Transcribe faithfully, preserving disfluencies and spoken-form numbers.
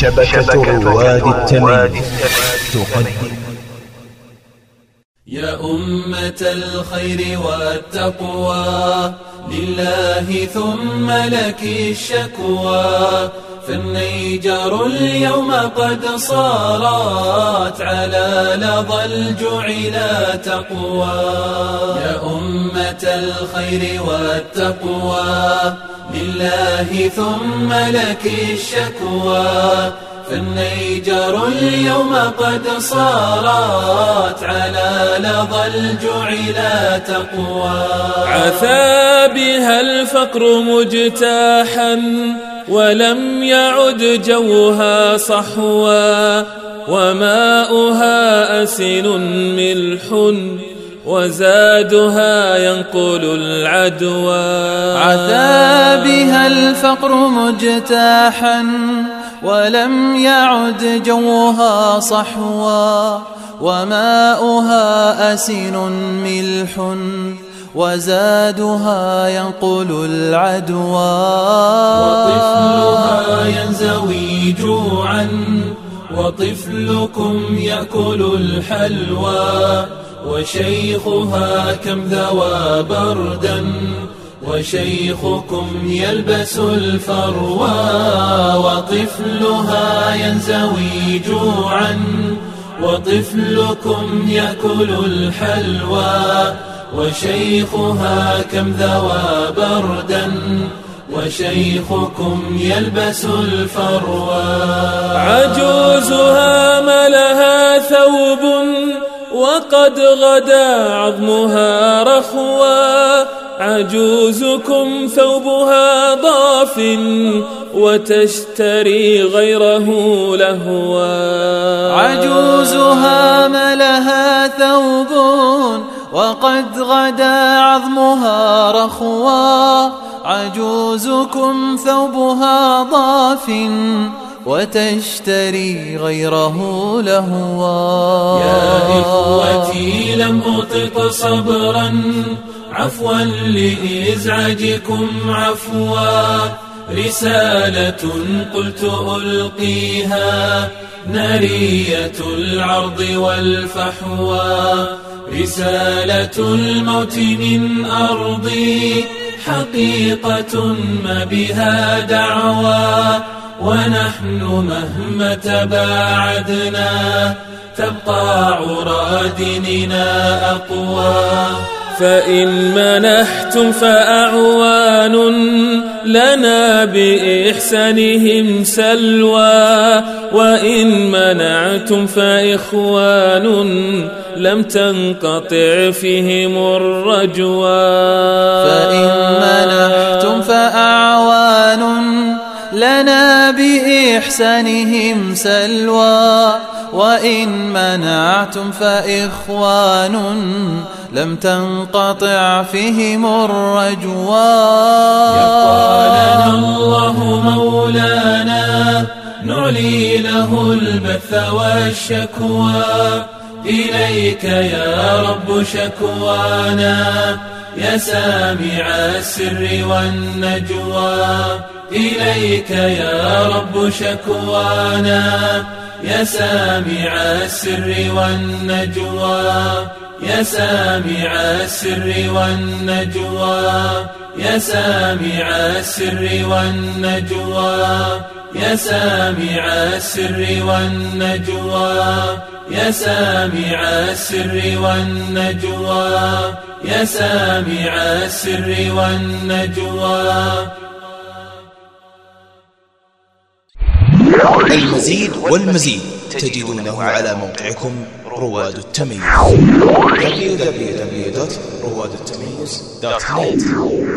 شبكة رواد التمييز تقدم. يا أمة الخير والتقوى لله ثم لك الشكوى، فالنيجر اليوم قد صارت على لظى الجوع لا تقوى. يا أمة الخير والتقوى لله ثم لك الشكوى، فالنيجر اليوم قد صارت على لظى الجوع لا تقوى. عثى بها الفقر مجتاحا ولم يعد جوها صحوا، وماؤها أسن ملح وزادها ينقل العدوى. عثى بها الفقر مجتاحا ولم يعد جوها صحوا، وماؤها أسن ملح وزادها ينقل العدوى. وطفلها ينزوي جوعا وطفلكم يأكل الحلوى، وشيخها كم ذوى بردا وشيخكم يلبس الفروى. وطفلها ينزوي جوعا وطفلكم يأكل الحلوى، وشيخها كم ذوى بردا وشيخكم يلبس الفروى. عجوزها ما لها ثوب وقد غدا عظمها رخوا، عجوزكم ثوبها ضاف وتشتري غيره لهوا. عجوزها ما لها ثوب وقد غدا عظمها رخوا، عجوزكم ثوبها ضاف وتشتري غيره لهوا. يا إخوتي لم أطق صبرا عفوا لإزعاجكم عفوا، رسالة قلت ألقيها نارية العرض والفحوى، رسالة الموت من أرضي حقيقة ما بها دعوى، ونحن مهما تباعدنا تبقى عرى ديننا أقوى. فإن منحتم فأعوان لنا بإحسانهم سلوى، وإن منعتم فإخوان لم تنقطع فيهم الرجوى. فإن منحتم فأعوان لنا بإحسانهم سلوى، وإن منعتم فإخوان لم تنقطع فيهم الرجوى. يبقى لنا الله مولانا نعلي له البث والشكوى، إليك يا رب شكوانا يا سامع السر والنجوى، إليك يا رب شكوانا يا سامع السر والنجوى، يا سامع السر والنجوى، يا سامع السر والنجوى، يا سامع السر والنجوى، يا سامع السر والنجوى، يا سامع السر والنجوى. المزيد والمزيد تجدونه على موقعكم رواد التمييز دبليو دبليو دبليو دوت رواد التمييز دوت نت.